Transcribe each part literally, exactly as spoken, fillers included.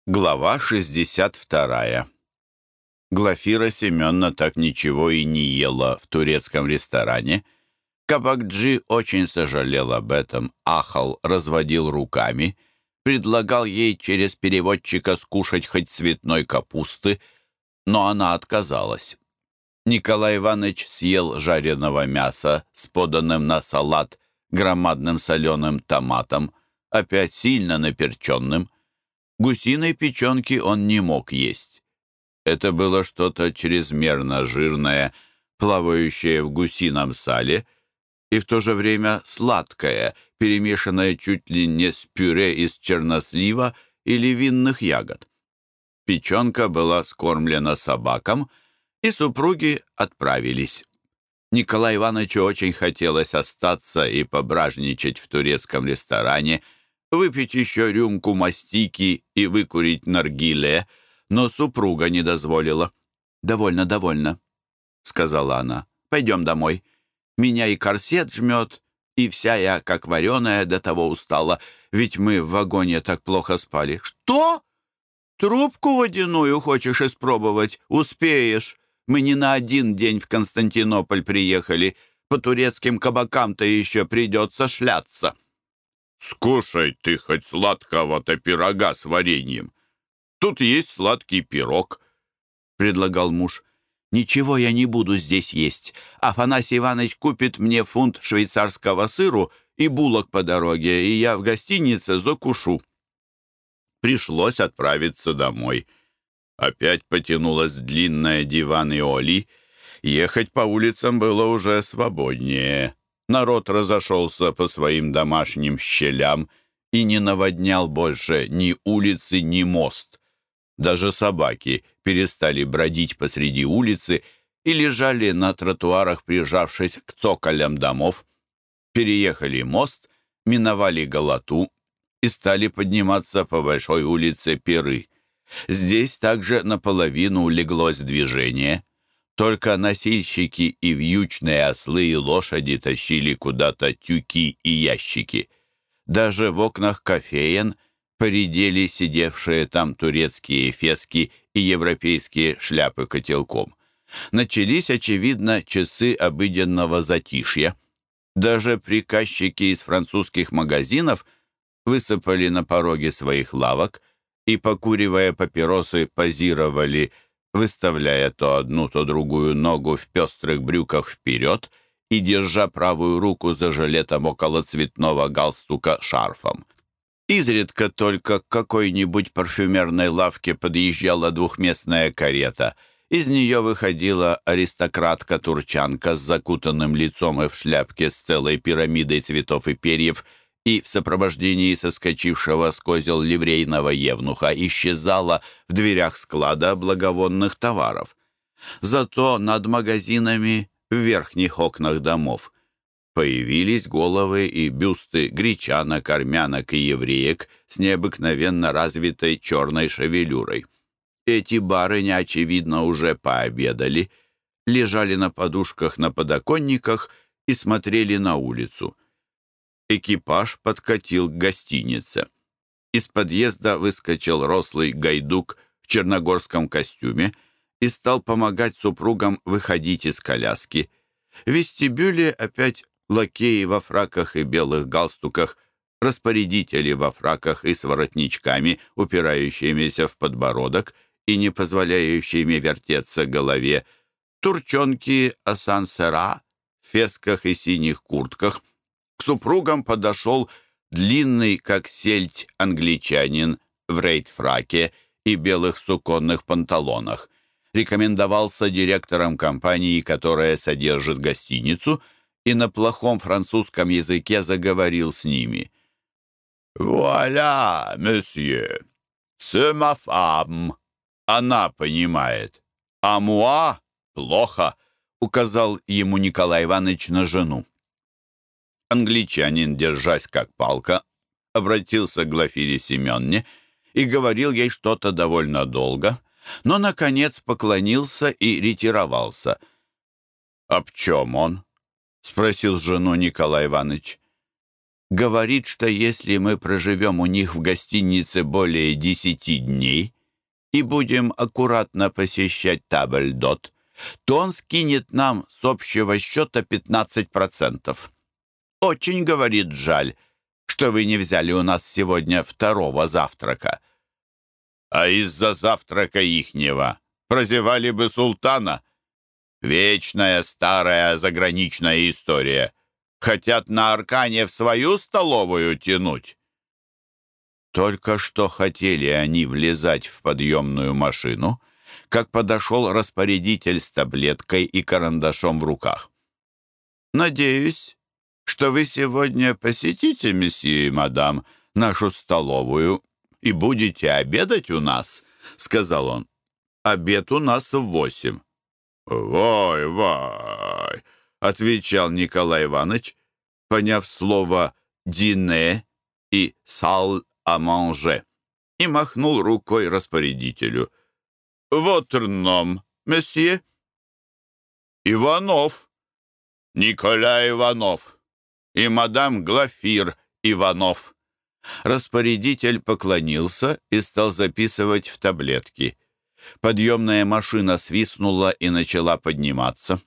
Глава шестьдесят вторая. Глафира Семеновна так ничего и не ела в турецком ресторане. Кабакджи очень сожалел об этом, ахал, разводил руками, предлагал ей через переводчика скушать хоть цветной капусты, но она отказалась. Николай Иванович съел жареного мяса с поданным на салат громадным соленым томатом, опять сильно наперченным. Гусиной печенки он не мог есть. Это было что-то чрезмерно жирное, плавающее в гусином сале, и в то же время сладкое, перемешанное чуть ли не с пюре из чернослива или винных ягод. Печенка была скормлена собакам, и супруги отправились. Николаю Ивановичу очень хотелось остаться и пображничать в турецком ресторане, выпить еще рюмку мастики и выкурить наргиле, но супруга не дозволила. «Довольно, довольно», — сказала она. «Пойдем домой. Меня и корсет жмет, и вся я, как вареная, до того устала, ведь мы в вагоне так плохо спали». «Что? Трубку водяную хочешь испробовать? Успеешь. Мы не на один день в Константинополь приехали. По турецким кабакам-то еще придется шляться». «Скушай ты хоть сладкого-то пирога с вареньем. Тут есть сладкий пирог», — предлагал муж. «Ничего я не буду здесь есть. Афанасий Иванович купит мне фунт швейцарского сыру и булок по дороге, и я в гостинице закушу». Пришлось отправиться домой. Опять потянулась длинная диван Иоли. Ехать по улицам было уже свободнее. Народ разошелся по своим домашним щелям и не наводнял больше ни улицы, ни мост. Даже собаки перестали бродить посреди улицы и лежали на тротуарах, прижавшись к цоколям домов. Переехали мост, миновали Галату и стали подниматься по большой улице Пиры. Здесь также наполовину улеглось движение. Только носильщики и вьючные ослы и лошади тащили куда-то тюки и ящики. Даже в окнах кофеен поредели сидевшие там турецкие фески и европейские шляпы котелком. Начались, очевидно, часы обыденного затишья. Даже приказчики из французских магазинов высыпали на пороге своих лавок и, покуривая папиросы, позировали, выставляя то одну, то другую ногу в пестрых брюках вперед и держа правую руку за жилетом около цветного галстука шарфом. Изредка только к какой-нибудь парфюмерной лавке подъезжала двухместная карета. Из нее выходила аристократка-турчанка с закутанным лицом и в шляпке с целой пирамидой цветов и перьев, и в сопровождении соскочившего с козел ливрейного евнуха исчезала в дверях склада благовонных товаров. Зато над магазинами в верхних окнах домов появились головы и бюсты гречанок, армянок и евреек с необыкновенно развитой черной шевелюрой. Эти барыни, очевидно, уже пообедали, лежали на подушках на подоконниках и смотрели на улицу. Экипаж подкатил к гостинице. Из подъезда выскочил рослый гайдук в черногорском костюме и стал помогать супругам выходить из коляски. В вестибюле опять лакеи во фраках и белых галстуках, распорядители во фраках и с воротничками, упирающимися в подбородок и не позволяющими вертеться голове, турчонки асансера в фесках и синих куртках. К супругам подошел длинный, как сельдь, англичанин в рейд-фраке и белых суконных панталонах. Рекомендовался директором компании, которая содержит гостиницу, и на плохом французском языке заговорил с ними. «Вуаля, месье, c'est ma femme». Она понимает. «А moi плохо», — указал ему Николай Иванович на жену. Англичанин, держась как палка, обратился к Глафире Семеновне и говорил ей что-то довольно долго, но, наконец, поклонился и ретировался. «Об чем он?» — спросил жену Николай Иванович. Говорит, что если мы проживем у них в гостинице более десяти дней и будем аккуратно посещать табльдот, то он скинет нам с общего счета пятнадцать процентов. Очень, говорит, жаль, что вы не взяли у нас сегодня второго завтрака. А из-за завтрака ихнего прозевали бы султана. Вечная старая заграничная история. Хотят на Аркане в свою столовую тянуть. Только что хотели они влезать в подъемную машину, как подошел распорядитель с таблеткой и карандашом в руках. «Надеюсь, что вы сегодня посетите, месье и мадам, нашу столовую и будете обедать у нас», — сказал он. «Обед у нас в восемь». «Вай, вай», — отвечал Николай Иванович, поняв слово «дине» и «сал а манже», и махнул рукой распорядителю. «Votre nom, месье?» «Иванов, Николай Иванов и мадам Глафир Иванов». Распорядитель поклонился и стал записывать в таблетки. Подъемная машина свистнула и начала подниматься.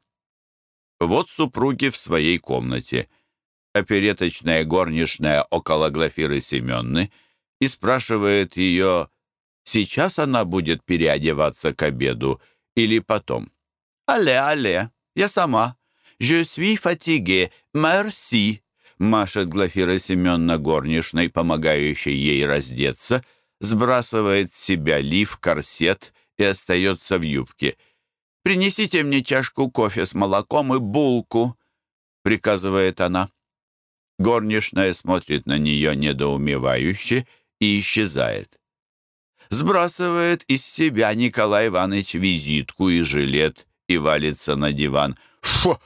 Вот супруги в своей комнате. Опереточная горничная около Глафиры Семенны и спрашивает ее, сейчас она будет переодеваться к обеду или потом. «Але, але, я сама. Je suis fatiguée, merci», машет Глафира Семенна горничной, помогающей ей раздеться, сбрасывает с себя лиф, корсет и остается в юбке. «Принесите мне чашку кофе с молоком и булку», — приказывает она. Горничная смотрит на нее недоумевающе и исчезает. Сбрасывает из себя Николай Иванович визитку и жилет и валится на диван. «Фу,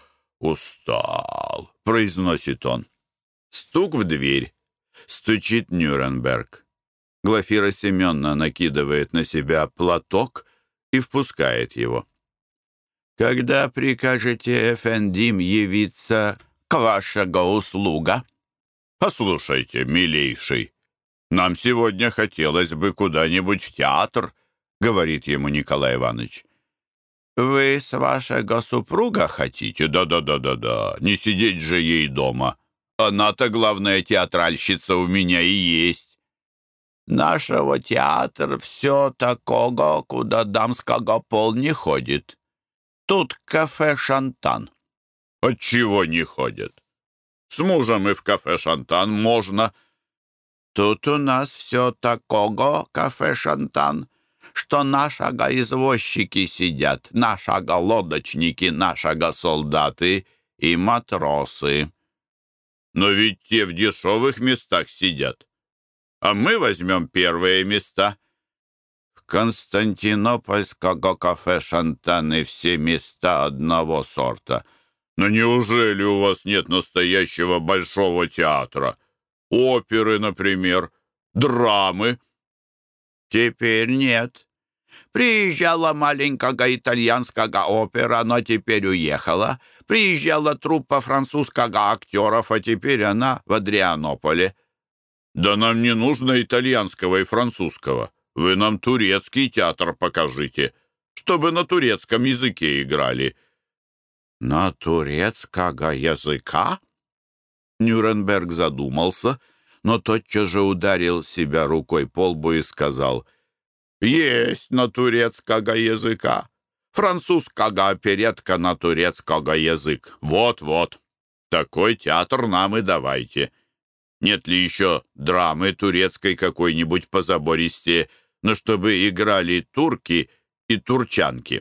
устал», — произносит он. Стук в дверь. Стучит Нюрнберг. Глафира Семеновна накидывает на себя платок и впускает его. «Когда прикажете, эфендим, явиться к вашего услуга?» «Послушайте, милейший, нам сегодня хотелось бы куда-нибудь в театр», — говорит ему Николай Иванович. «Вы с вашего супруга хотите?» «Да-да-да-да-да, не сидеть же ей дома. Она-то главная театральщица у меня и есть». «Нашего театра все такого, куда дамского пол не ходит. Тут кафе «Шантан». «Отчего не ходят? С мужем и в кафе «Шантан» можно». «Тут у нас все такого, кафе «Шантан», что нашего извозчики сидят, нашего лодочники, нашего солдаты и матросы». «Но ведь те в дешевых местах сидят. А мы возьмем первые места». «В Константинопольского кафе «Шантан» и все места одного сорта». «Но неужели у вас нет настоящего большого театра? Оперы, например, драмы?» «Теперь нет. Приезжала маленькая итальянская опера, но теперь уехала. Приезжала труппа французского актеров, а теперь она в Адрианополе». «Да нам не нужно итальянского и французского. Вы нам турецкий театр покажите, чтобы на турецком языке играли». «На турецкого языка?» Нюрнберг задумался, но тотчас же ударил себя рукой по лбу и сказал: «Есть на турецкого языка. Французского оперетка на турецкого язык. Вот-вот. Такой театр нам и давайте. Нет ли еще драмы турецкой какой-нибудь позабористее, но чтобы играли турки и турчанки?»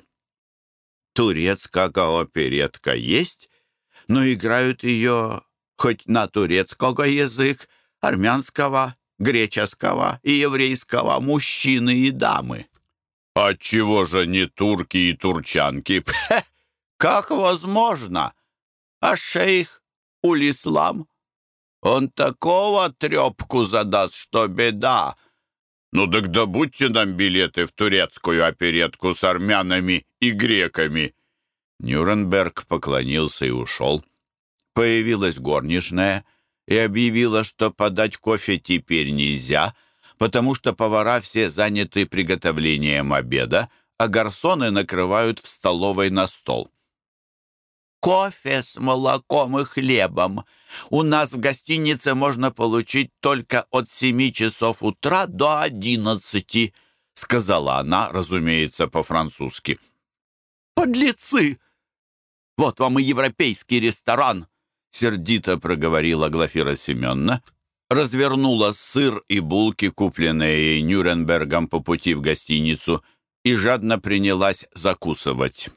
«Турецкого оперетка есть, но играют ее хоть на турецкого язык, армянского, греческого и еврейского мужчины и дамы». «Отчего же не турки и турчанки?» «Пхе! Как возможно? А шейх Улислам? Он такого трепку задаст, что беда». «Ну так добудьте нам билеты в турецкую оперетку с армянами и греками». Нюрнберг поклонился и ушел. Появилась горничная и объявила, что подать кофе теперь нельзя, потому что повара все заняты приготовлением обеда, а гарсоны накрывают в столовой на стол. «Кофе с молоком и хлебом у нас в гостинице можно получить только от семи часов утра до одиннадцати», сказала она, разумеется, по-французски. «Подлецы! Вот вам и европейский ресторан!» сердито проговорила Глафира Семеновна, развернула сыр и булки, купленные ей Нюрнбергом по пути в гостиницу, и жадно принялась закусывать.